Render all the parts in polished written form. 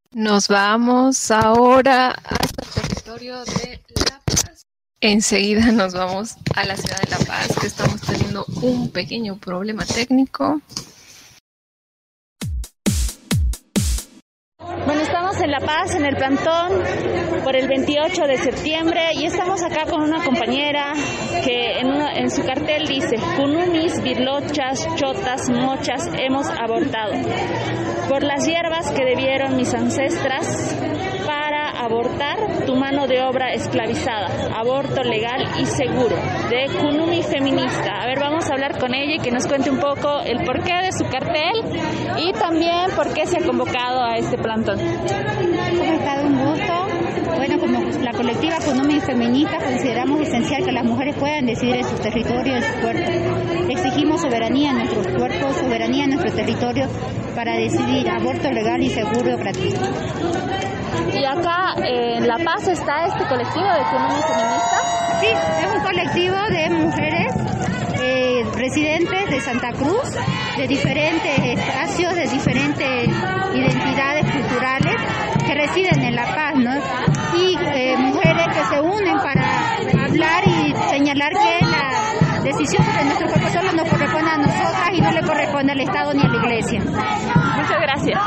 Nos vamos ahora hasta el territorio de La Paz. Enseguida nos vamos a la ciudad de La Paz, que estamos teniendo un pequeño problema técnico. Bueno, estamos en La Paz, en el plantón, por el 28 de septiembre, y estamos acá con una compañera que en su cartel dice: Kunumis, birlochas, chotas, mochas, hemos abortado. Por las hierbas que debieron mis ancestras para abortar tu mano de obra esclavizada. Aborto legal y seguro, de Kunumi Feminista. A ver, vamos a hablar con ella y que nos cuente un poco el porqué de su cartel y también por qué se ha convocado a este plantón. ¿Cómo está? Un gusto. Bueno, como la colectiva Kunumi Feminista consideramos esencial que las mujeres puedan decidir en sus territorios, en sus cuerpos. Exigimos soberanía en nuestros cuerpos, soberanía en nuestro territorio para decidir aborto legal y seguro gratuito. Y acá en La Paz está este colectivo de Kunumi Feminista. Sí, es un colectivo de mujeres residentes de Santa Cruz, de diferentes espacios, de diferentes identidades culturales que residen en La Paz, ¿no? Y mujeres que se unen para hablar y señalar que la decisión sobre nuestro cuerpo solo nos corresponde a nosotras y no le corresponde al Estado ni a la Iglesia. Muchas gracias.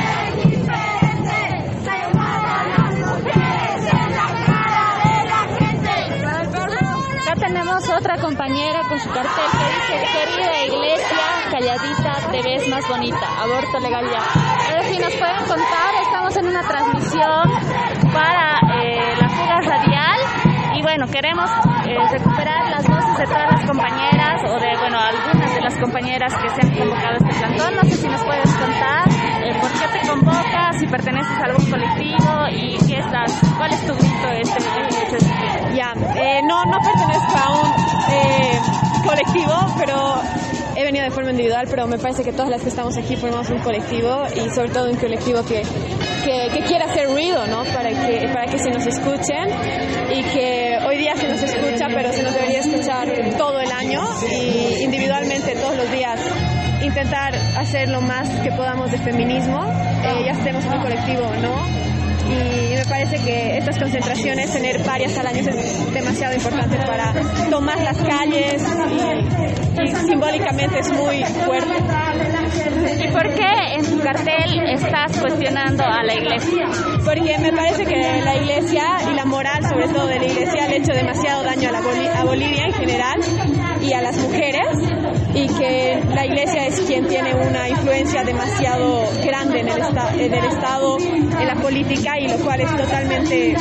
Tenemos otra compañera con su cartel que dice: querida iglesia, calladita, te ves más bonita, aborto legal ya. A ver si nos pueden contar, estamos en una transmisión para la fuga radial y bueno, queremos recuperar las voces de todas las compañeras o de, bueno, algunas de las compañeras que se han convocado a este plantón. No sé si nos puedes contar por qué te convocas, si perteneces a algún colectivo y cuál es tu grito este 28 de septiembre. Ya, no pertenezco a un colectivo, pero he venido de forma individual, pero me parece que todas las que estamos aquí formamos un colectivo y sobre todo un colectivo que quiere hacer ruido, ¿no? Para que se nos escuchen y que hoy día se nos escucha, pero se nos debería escuchar todo el año y individualmente todos los días intentar hacer lo más que podamos de feminismo, ya estemos en un colectivo, ¿no? Y me parece que estas concentraciones, tener varias al año es demasiado importante para tomar las calles y simbólicamente es muy fuerte. ¿Y por qué en tu cartel estás cuestionando a la iglesia? Porque me parece que la iglesia y la moral, sobre todo de la iglesia, han hecho demasiado daño a Bolivia en general y a las mujeres, y que la iglesia es quien tiene una influencia demasiado grande en el Estado, en la política, y lo cual es totalmente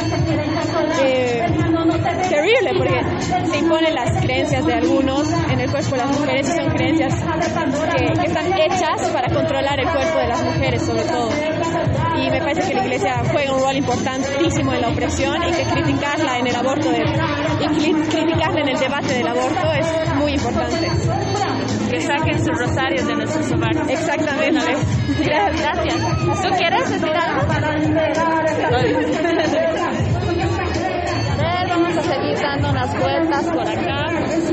terrible, porque se imponen las creencias de algunos en el cuerpo de las mujeres y son creencias que están hechas para controlar el cuerpo de las mujeres sobre todo. Y me parece que la iglesia juega un rol importantísimo en la opresión y que criticarla en el aborto y criticarla en el debate del aborto es muy importante. Que saquen sus rosarios de nuestros hogares. Exactamente. Gracias. ¿Tú quieres decir algo? A ver, vamos a seguir dando unas vueltas por acá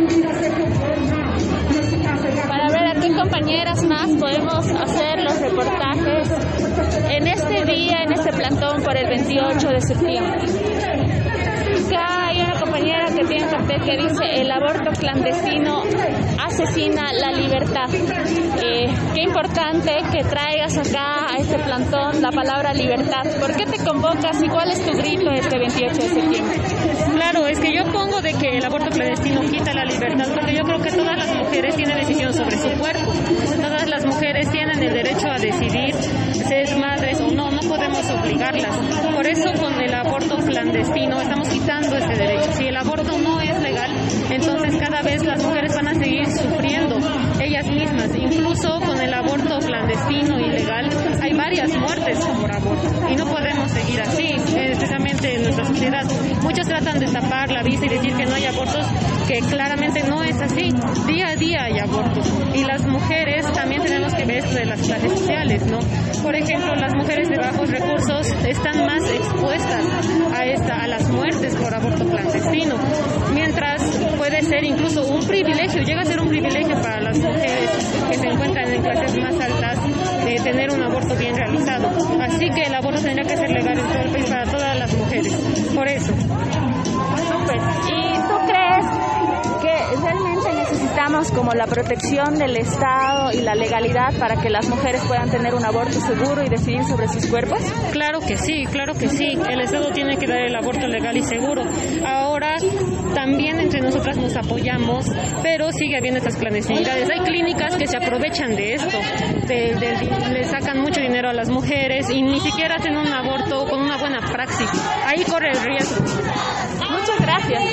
para ver a qué compañeras más podemos hacer los reportajes en este día, en este plantón por el 28 de septiembre. Acá hay una compañera que tiene un cartel que dice: el aborto clandestino asesina la libertad. Qué importante que traigas acá a este plantón la palabra libertad. ¿Por qué te convocas y cuál es tu grito este 28 de septiembre? Claro, es que yo pongo de que el aborto clandestino quita la libertad, porque yo creo que todas las mujeres tienen decisión sobre su cuerpo. Todas las mujeres tienen el derecho a decidir ser madres o no podemos obligarlas. Por eso con el aborto clandestino estamos quitando ese derecho. Si el aborto no es legal, entonces cada vez las mujeres van a seguir sufriendo ellas mismas. Incluso con el aborto clandestino y legal hay varias muertes por aborto y no podemos seguir así, especialmente en nuestra sociedad. Muchos tratan de tapar la vista y decir que no hay abortos, que claramente no es así. Día a día hay abortos y las mujeres también tenemos que ver esto de las clases sociales, ¿no? Por ejemplo, las mujeres de bajos recursos están más expuestas a las muertes por aborto clandestino, mientras puede ser incluso un privilegio, llega a ser un privilegio para las mujeres que se encuentran en clases más altas tener un aborto bien realizado. Así que el aborto tendría que ser legal en todo el país para todas las mujeres. Por eso. Súper. ¿Y tú crees que realmente necesitamos como la protección del Estado y la legalidad para que las mujeres puedan tener un aborto seguro y decidir sobre sus cuerpos? Claro que sí, claro que sí. El Estado tiene que dar el aborto legal y seguro. Ahora también entre nosotras nos apoyamos, pero sigue habiendo estas clandestinidades. Hay clínicas que se aprovechan de esto, le sacan mucho dinero a las mujeres y ni siquiera hacen un aborto con una buena praxis. Ahí corre el riesgo. Muchas gracias.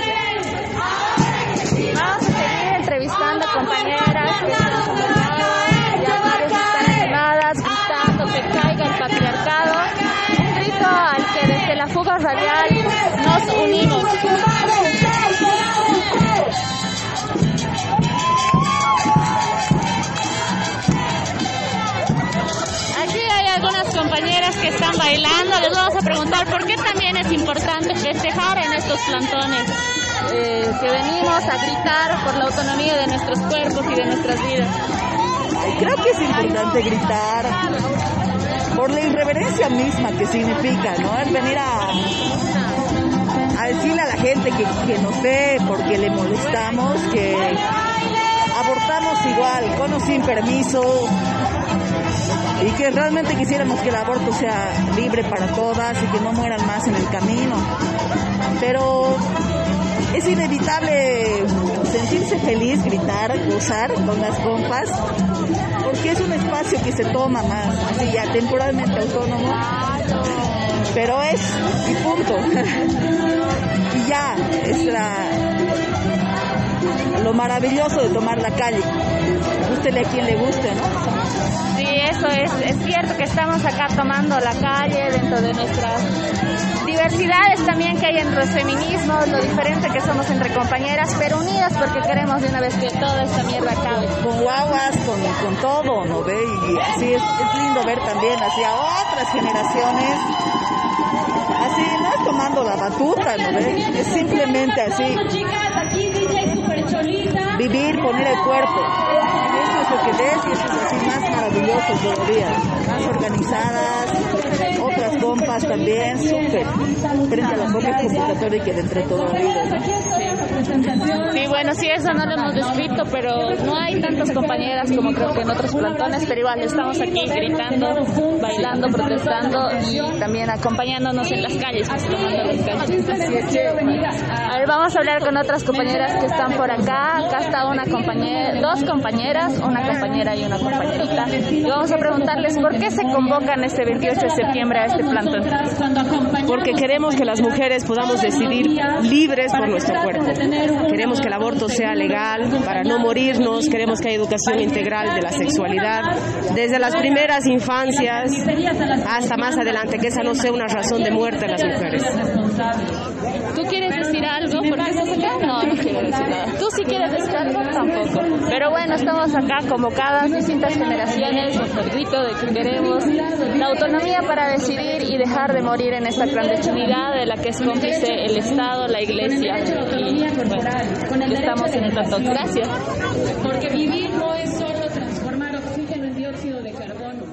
Vamos a seguir entrevistando compañeras que están animadas, gritando que caiga el patriarcado. Un grito al que desde la fuga radial nos unimos. Aquí hay algunas compañeras que están bailando. Les vamos a preguntar por qué también es importante festejar en estos plantones. Que venimos a gritar por la autonomía de nuestros cuerpos y de nuestras vidas. Creo que es importante gritar por la irreverencia misma que significa, ¿no? Es venir a decirle a la gente que nos ve porque le molestamos, que abortamos igual, con o sin permiso, y que realmente quisiéramos que el aborto sea libre para todas y que no mueran más en el camino. Pero es inevitable sentirse feliz, gritar, gozar con las compas, porque es un espacio que se toma más, así ya temporalmente autónomo, pero es, y punto. Y ya, es lo maravilloso de tomar la calle. Gústele a quien le guste, ¿no? Sí, eso es cierto que estamos acá tomando la calle dentro de nuestras diversidades también que hay entre los feminismos, lo diferente que somos entre compañeras, pero unidas porque queremos de una vez que toda esta mierda acabe. Con guaguas, con todo, ¿no ve? Y así es lindo ver también hacia otras generaciones, así, no es tomando la batuta, ¿no ve? Es simplemente así, vivir, poner el cuerpo. Eso es lo que ves y eso es así más maravilloso todavía, más organizadas, otras compas también, súper, frente a la propia convocatoria que de entre todo ha habido, ¿no? Sí, bueno, sí, eso no lo hemos descrito, pero no hay tantas compañeras como creo que en otros plantones, pero igual estamos aquí gritando, bailando, protestando y también acompañándonos en las calles, pues, tomando las calles. A ver, vamos a hablar con otras compañeras que están por acá. Acá está una compañera, dos compañeras, una compañera y una compañerita. Y vamos a preguntarles por qué se convocan este 28 de septiembre a este plantón. Porque queremos que las mujeres podamos decidir libres por nuestro cuerpo. Queremos que el aborto sea legal para no morirnos. Queremos que haya educación integral de la sexualidad desde las primeras infancias hasta más adelante, que esa no sea una razón de muerte de las mujeres. ¿Tú quieres decir algo? ¿Por qué estás acá? No, no quiero decir nada. ¿Tú sí quieres decir algo? Tampoco. Pero bueno, estamos acá convocadas distintas generaciones con el grito de que queremos la autonomía para decidir y dejar de morir en esta clandestinidad de la que es cómplice el Estado, la Iglesia y bueno, estamos en el plantón. Gracias. Porque vivir no es solo transformar oxígeno en dióxido de carbono.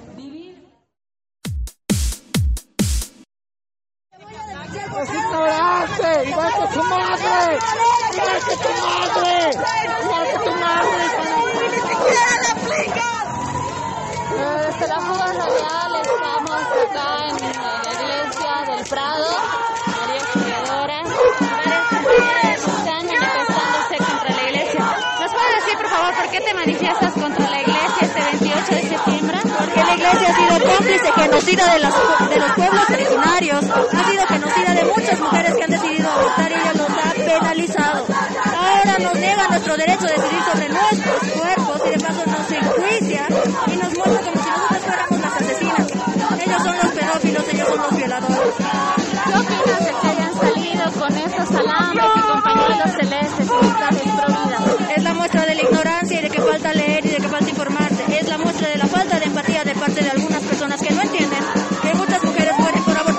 ¡Es ignorante! ¡Igual que tu madre! ¡Igual que tu madre! ¡Igual que tu madre! ¡Ni siquiera la aplicas! Desde la fuga radial estamos acá en la iglesia del Prado, María Auxiliadora. Varias compañeras están manifestándose contra la iglesia. ¿Nos puedes decir, por favor, por qué te manifiestas contra la iglesia este 28 de septiembre? Porque la iglesia ha sido cómplice genocida de los pueblos originarios, ha sido genocida de muchas mujeres que han decidido abortar y ella los ha penalizado. Ahora nos niega nuestro derecho a decidir sobre nuestros cuerpos y de paso nos enjuicia y nos muestra como si nosotros fuéramos las asesinas. Ellos son los pedófilos, ellos son los violadores. ¿Qué opinas de que hayan salido con estos alambres y con pañuelos celestes y mensajes pro vida? Es la muestra de la ignorancia y de que falta leer y de que falta informarse. Es la muestra de la falta de empatía de parte de algunas personas que no entienden que muchas mujeres mueren por abortar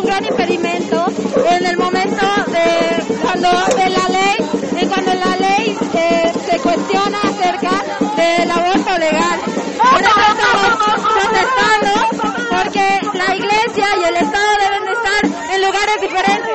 un gran impedimento en el momento de la ley, cuando la ley se cuestiona acerca del aborto legal. Por eso estamos protestando, porque la Iglesia y el Estado deben de estar en lugares diferentes.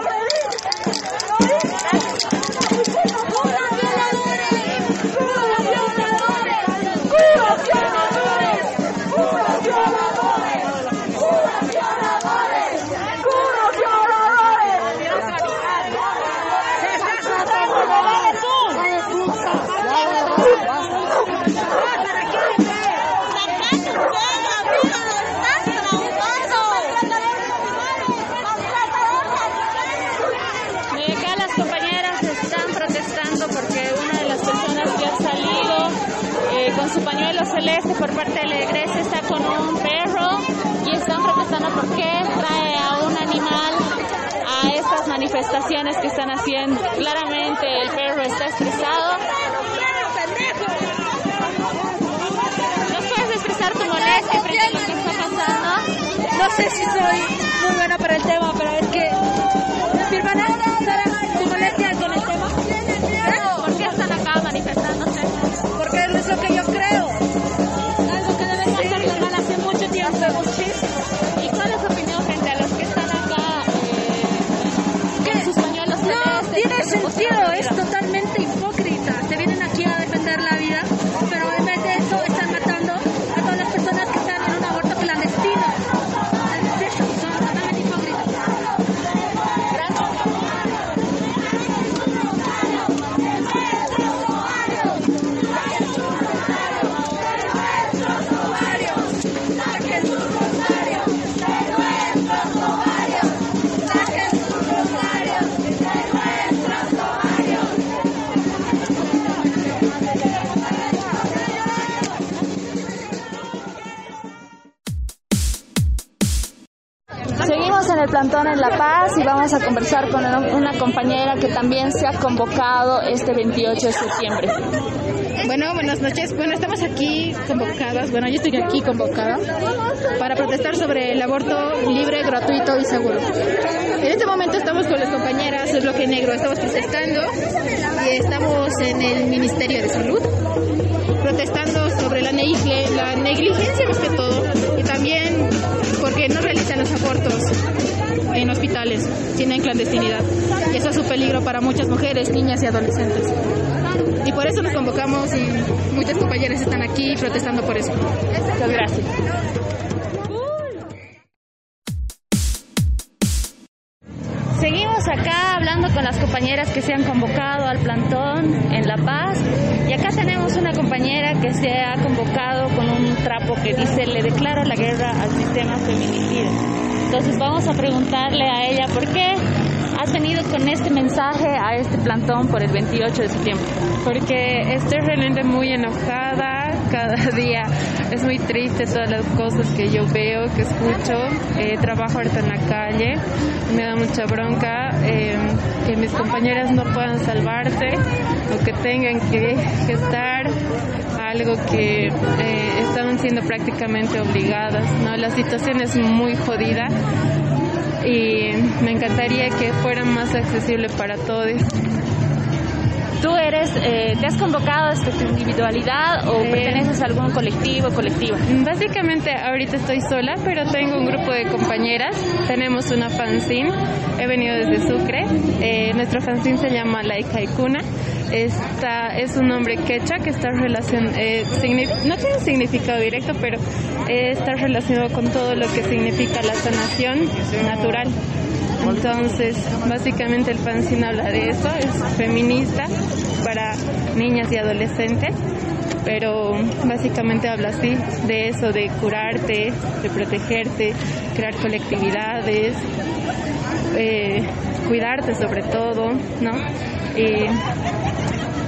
Con su pañuelo celeste por parte de la iglesia, está con un perro y están protestando porque trae a un animal a estas manifestaciones que están haciendo. Claramente el perro está estresado. ¿Nos puedes expresar tu molestia frente a lo que está pasando? No sé si soy muy buena para el tema, pero es que mi hermana, Sara, ¿tu molestia con el tema? ¿Por qué están acá manifestándose? Porque es lo que yo creo. Algo que deben hacer legal hace mucho tiempo. ¿Y cuál es su opinión frente a los que están acá con sus pañuelos celestes? No tiene sentido, es totalmente hipócrita. Se vienen aquí a defender la vida, pero en vez de eso están matando a todas las personas que están en un aborto clandestino. Es eso, son totalmente hipócritas. Seguimos en el plantón en La Paz y vamos a conversar con una compañera que también se ha convocado este 28 de septiembre. Bueno, buenas noches. Bueno, estamos aquí convocadas, yo estoy aquí convocada para protestar sobre el aborto libre, gratuito y seguro. En este momento estamos con las compañeras del Bloque Negro, estamos protestando y estamos en el Ministerio de Salud, protestando sobre la negligencia más que todo, y también porque no realizan los abortos en hospitales, sino en clandestinidad. Y eso es un peligro para muchas mujeres, niñas y adolescentes. Y por eso nos convocamos y muchas compañeras están aquí protestando por eso. Muchas gracias. Seguimos acá hablando con las compañeras que se han convocado al plantón en La Paz, y acá tenemos una compañera que se ha convocado con un trapo que dice: le declaro la guerra al sistema feminicida. Entonces vamos a preguntarle a ella por qué has venido con este mensaje a este plantón por el 28 de septiembre. Porque estoy realmente muy enojada cada día. Es muy triste todas las cosas que yo veo, que escucho. Trabajo ahorita en la calle. Me da mucha bronca que mis compañeras no puedan salvarse o que tengan que gestar algo que estaban siendo prácticamente obligadas, ¿no? La situación es muy jodida y me encantaría que fuera más accesible para todos. ¿Tú te has convocado desde tu individualidad o perteneces a algún colectivo o colectiva? Básicamente ahorita estoy sola, pero tengo un grupo de compañeras. Tenemos una fanzine, he venido desde Sucre. Nuestro fanzine se llama Laikhaikuna. Es un nombre quechua que está relacionado, no tiene un significado directo, pero está relacionado con todo lo que significa la sanación natural. Entonces, básicamente el fanzine habla de eso, es feminista para niñas y adolescentes, pero básicamente habla así, de eso, de curarte, de protegerte, crear colectividades, cuidarte sobre todo, ¿no?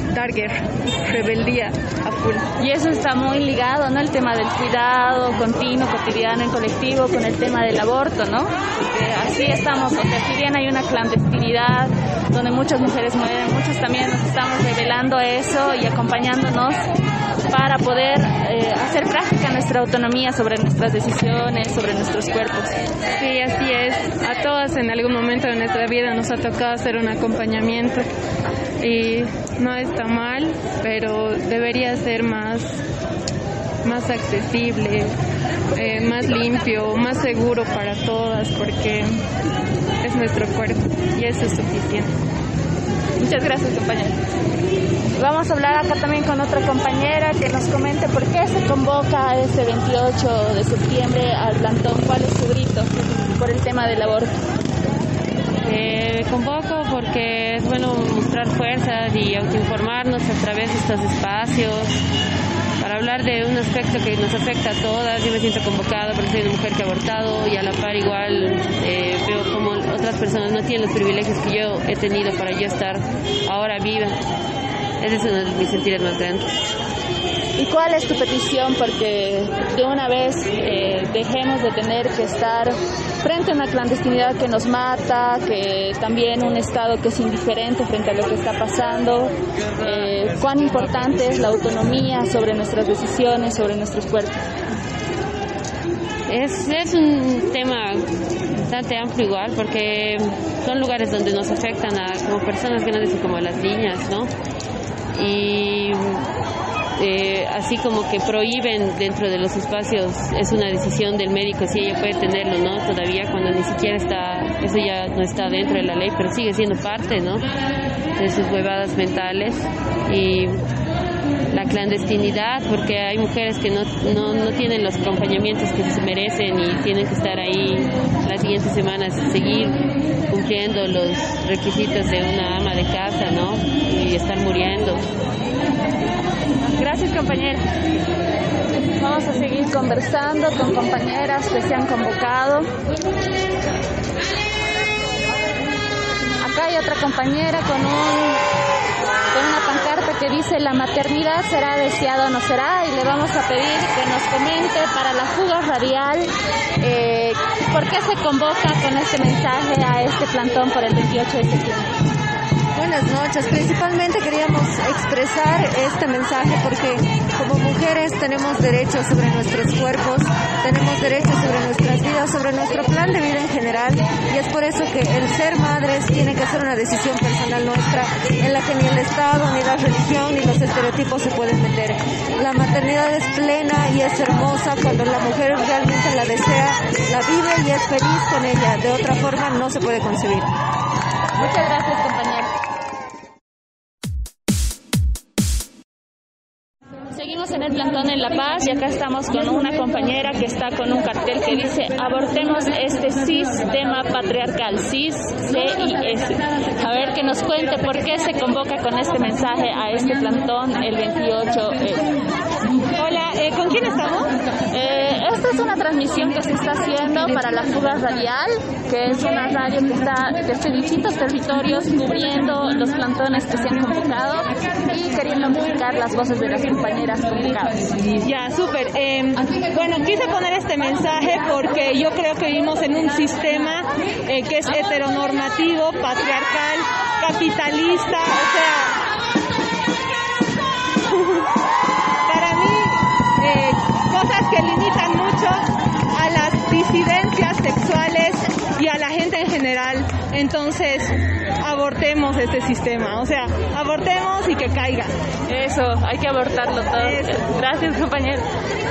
Darger, rebeldía a full. Y eso está muy ligado, ¿no? El tema del cuidado continuo, cotidiano, en colectivo, con el tema del aborto, ¿no? Porque así estamos, o sea, si bien hay una clandestinidad donde muchas mujeres mueren, muchos también nos estamos revelando a eso y acompañándonos para poder hacer práctica nuestra autonomía sobre nuestras decisiones, sobre nuestros cuerpos. Sí, así es. A todas en algún momento de nuestra vida nos ha tocado hacer un acompañamiento y no está mal, pero debería ser más accesible, más limpio, más seguro para todas, porque es nuestro cuerpo y eso es suficiente. Muchas gracias, compañera. Vamos a hablar acá también con otra compañera que nos comente por qué se convoca este 28 de septiembre al plantón. ¿Cuál es su grito por el tema del aborto? Convoco porque es bueno mostrar fuerzas y autoinformarnos a través de estos espacios para hablar de un aspecto que nos afecta a todas. Yo me siento convocada porque soy una mujer que ha abortado y a la par igual veo como otras personas no tienen los privilegios que yo he tenido para yo estar ahora viva. Ese es uno de mis sentires más grandes. ¿Y cuál es tu petición? Porque de una vez dejemos de tener que estar frente a una clandestinidad que nos mata, que también un Estado que es indiferente frente a lo que está pasando. ¿Cuán importante es la autonomía sobre nuestras decisiones, sobre nuestros cuerpos? Es un tema bastante amplio igual, porque son lugares donde nos afectan como personas grandes y como a las niñas, ¿no? Y así como que prohíben dentro de los espacios, es una decisión del médico si ella puede tenerlo, ¿no? Todavía cuando ni siquiera eso ya no está dentro de la ley, pero sigue siendo parte, ¿no? De sus huevadas mentales. Y la clandestinidad, porque hay mujeres que no tienen los acompañamientos que se merecen y tienen que estar ahí las siguientes semanas, seguir cumpliendo los requisitos de una ama de casa, ¿no? Y estar muriendo. Gracias, compañera. Vamos a seguir conversando con compañeras que se han convocado. Acá hay otra compañera con una pancarta que dice: la maternidad será deseada o no será, y le vamos a pedir que nos comente para la fuga radial por qué se convoca con este mensaje a este plantón por el 28 de septiembre. Buenas noches. Principalmente queríamos expresar este mensaje porque como mujeres tenemos derechos sobre nuestros cuerpos, tenemos derechos sobre nuestras vidas, sobre nuestro plan de vida en general, y es por eso que el ser madres tiene que ser una decisión personal nuestra en la que ni el Estado, ni la religión, ni los estereotipos se pueden meter. La maternidad es plena y es hermosa cuando la mujer realmente la desea, la vive y es feliz con ella. De otra forma no se puede concebir. Muchas gracias, compañera. Seguimos en el plantón en La Paz y acá estamos con una compañera que está con un cartel que dice: abortemos este sistema patriarcal, CIS, C-I-S. A ver, que nos cuente por qué se convoca con este mensaje a este plantón el 28. Hola, ¿con quién estamos? Esta es una transmisión que se está haciendo para la fuga radial, que es una radio que está desde distintos territorios cubriendo los plantones que se han convocado y queriendo amplificar las voces de las compañeras convocadas. Ya, súper. Bueno, quise poner este mensaje porque yo creo que vivimos en un sistema que es heteronormativo, patriarcal, capitalista, o sea, para mí, cosas que limitan mucho a las disidencias sexuales y a la gente en general. Entonces, abortemos este sistema, o sea, abortemos y que caiga. Eso, hay que abortarlo todo. Eso. Gracias, compañero.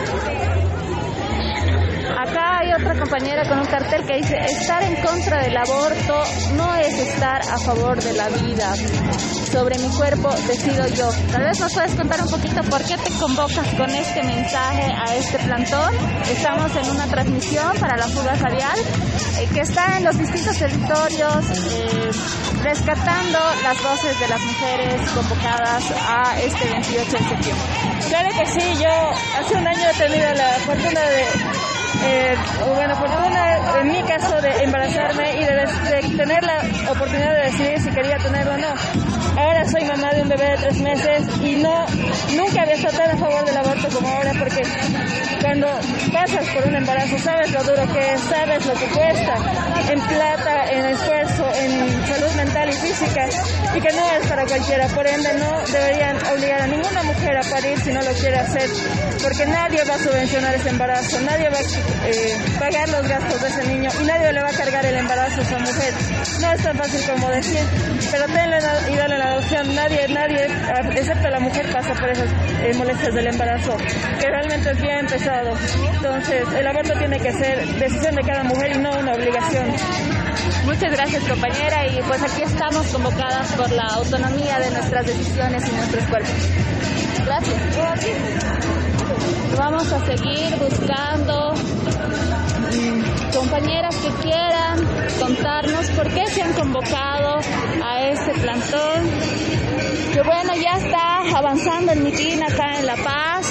Acá hay otra compañera con un cartel que dice: estar en contra del aborto no es estar a favor de la vida. Sobre mi cuerpo decido yo. Tal vez nos puedes contar un poquito por qué te convocas con este mensaje a este plantón. Estamos en una transmisión para la fuga radial que está en los distintos territorios rescatando las voces de las mujeres convocadas a este 28 de septiembre. Claro que sí, yo hace un año he tenido la fortuna fortuna en mi caso de embarazarme y de tener oportunidad de decidir si quería tenerlo o no. Ahora soy mamá de un bebé de 3 meses y nunca había estado tan a favor del aborto como ahora, porque cuando pasas por un embarazo sabes lo duro que es, sabes lo que cuesta en plata, en esfuerzo, en salud mental y física, y que no es para cualquiera. Por ende, no deberían obligar a ninguna mujer a parir si no lo quiere hacer, porque nadie va a subvencionar ese embarazo, nadie va a pagar los gastos de ese niño y nadie le va a cargar el embarazo a esa mujer. No es tan fácil como decir, pero tenle y dale la adopción. Nadie, excepto la mujer, pasa por esas molestias del embarazo, que realmente es bien pesado. Entonces, el aborto tiene que ser decisión de cada mujer y no una obligación. Muchas gracias, compañera, y pues aquí estamos convocadas por la autonomía de nuestras decisiones y nuestros cuerpos. Gracias. Vamos a seguir buscando compañeras que quieran contarnos por qué se han convocado a este plantón, que bueno, ya está avanzando el mitin acá en La Paz.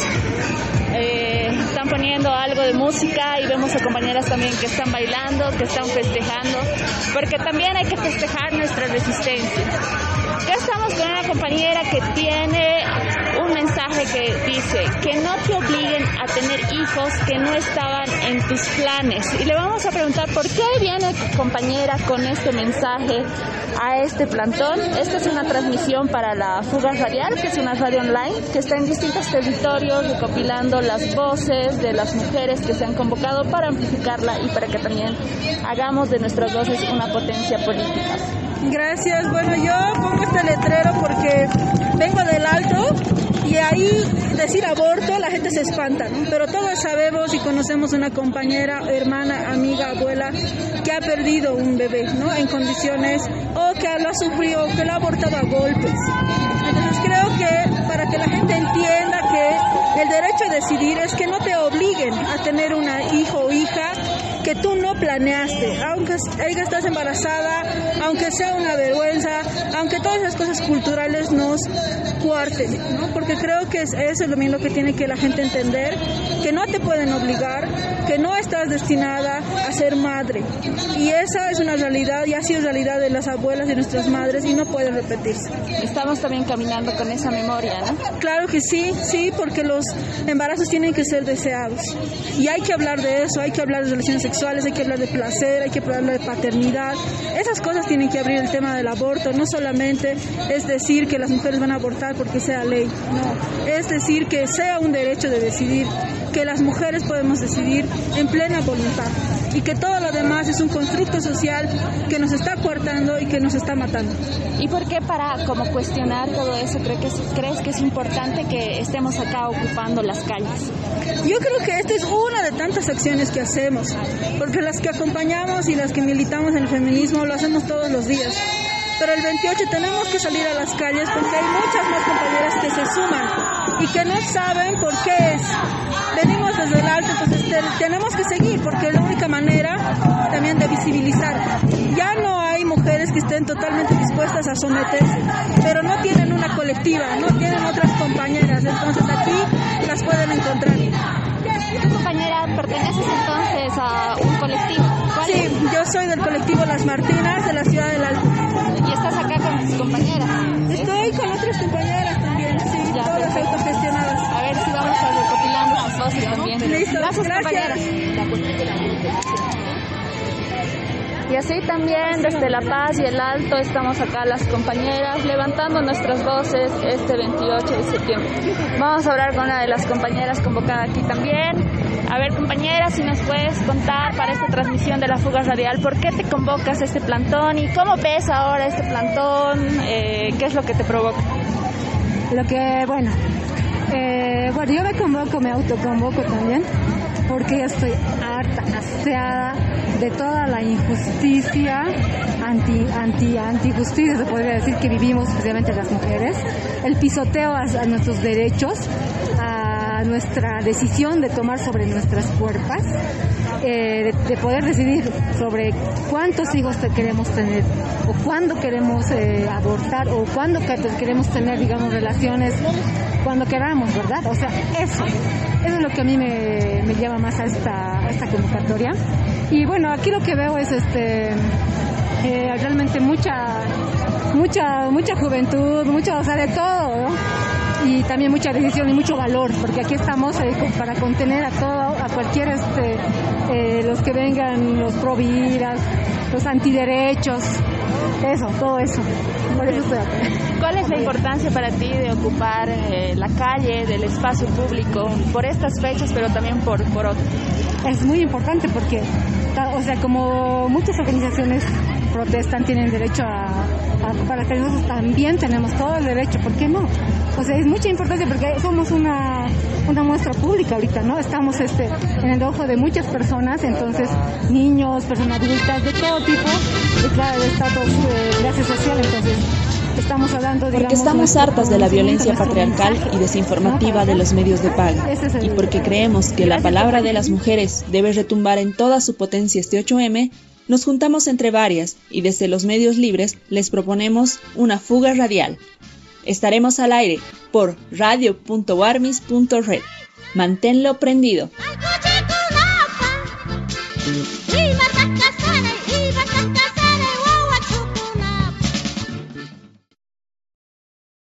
Están poniendo algo de música y vemos a compañeras también que están bailando, que están festejando, porque también hay que festejar nuestra resistencia. Ya estamos con una compañera que tiene un mensaje que dice que no te obliguen a tener hijos que no estaban en tus planes. Y le vamos a preguntar por qué viene compañera con este mensaje a este plantón. Esta es una transmisión para la Fugaz Radial, que es una radio online que está en distintos territorios recopilando las voces de las mujeres que se han convocado para amplificarla y para que también hagamos de nuestras voces una potencia política. Gracias. Bueno, yo pongo este letrero porque vengo del Alto y ahí decir aborto la gente se espanta, ¿no? Pero todos sabemos y conocemos una compañera, hermana, amiga, abuela que ha perdido un bebé, ¿no? En condiciones, o que lo ha sufrido, o que lo ha abortado a golpes. Entonces creo que para que la gente entienda que el derecho a decidir es que no te obliguen a tener un hijo o hija que tú no planeaste, aunque estás embarazada, aunque sea una vergüenza, aunque todas esas cosas culturales nos cuarten, ¿no? Porque creo que eso es lo mismo que tiene que la gente entender, que no te pueden obligar, que no estás destinada a ser madre. Y esa es una realidad y ha sido realidad de las abuelas de nuestras madres y no puede repetirse. Estamos también caminando con esa memoria, ¿no? Claro que sí, porque los embarazos tienen que ser deseados. Y hay que hablar de eso, hay que hablar de relaciones sexuales, hay que hablar de placer, hay que hablar de paternidad. Esas cosas tienen que abrir el tema del aborto. No solamente es decir que las mujeres van a abortar porque sea ley, no. Es decir que sea un derecho de decidir, que las mujeres podemos decidir en plena voluntad y que todo lo demás es un constructo social que nos está coartando y que nos está matando. ¿Y por qué para como cuestionar todo eso crees que es importante que estemos acá ocupando las calles? Yo creo que esta es una de tantas acciones que hacemos, porque las que acompañamos y las que militamos en el feminismo lo hacemos todos los días. Pero el 28 tenemos que salir a las calles porque hay muchas más compañeras que se suman y que no saben por qué es. Venimos desde el Alto, entonces tenemos que seguir porque es la única manera también de visibilizar. Ya no hay mujeres que estén totalmente dispuestas a someterse, pero no tienen una colectiva, no tienen otras compañeras, entonces aquí las pueden encontrar. ¿Tu compañera perteneces entonces a un colectivo? ¿Cuál? Sí, yo soy del colectivo Las Martinas de la ciudad del Alto. ¿Y estás acá con tus compañeras? Estoy con otras compañeras también, sí, ya, todas perfecto. Autogestionadas. A ver si vamos a recopilando sus voces también. Listo, gracias. Compañeras. Y así también desde La Paz y el Alto estamos acá las compañeras levantando nuestras voces este 28 de septiembre. Vamos a hablar con una de las compañeras convocada aquí también. A ver, compañera, si nos puedes contar para esta transmisión de la Fugaz Radial, ¿por qué te convocas a este plantón y cómo ves ahora este plantón? ¿Qué es lo que te provoca? Bueno, yo me convoco, me autoconvoco también, porque ya estoy harta, hastiada de toda la injusticia, antijusticia, se podría decir, que vivimos especialmente las mujeres, el pisoteo a nuestros derechos, a nuestra decisión de tomar sobre nuestras cuerpos, de poder decidir sobre cuántos hijos queremos tener, o cuándo queremos abortar, o cuándo queremos tener, digamos, relaciones cuando queramos, ¿verdad? O sea, eso es lo que a mí me llama más a esta convocatoria. Y bueno, aquí lo que veo es realmente mucha juventud, o sea, de todo, ¿no? Y también mucha decisión y mucho valor, porque aquí estamos para contener a todo, a cualquier los que vengan, los pro vidas, los antiderechos, todo eso. Por eso estoy acá. ¿Cuál es la importancia para ti de ocupar la calle, del espacio público, por estas fechas, pero también por otras? Es muy importante porque, o sea, como muchas organizaciones protestan, tienen derecho para que nosotros también tenemos todo el derecho, ¿por qué no? O sea, es mucha importancia porque somos una muestra pública ahorita, ¿no? Estamos en el ojo de muchas personas, entonces niños, personas adultas, de todo tipo, y claro, de estatus, clase social, entonces estamos hablando, digamos, porque estamos hartas de la violencia patriarcal y desinformativa de los medios de paga, y porque creemos que la palabra de las mujeres debe retumbar en toda su potencia este 8M, nos juntamos entre varias y desde los medios libres les proponemos una fuga radial. Estaremos al aire por radio.warmis.red. Manténlo prendido.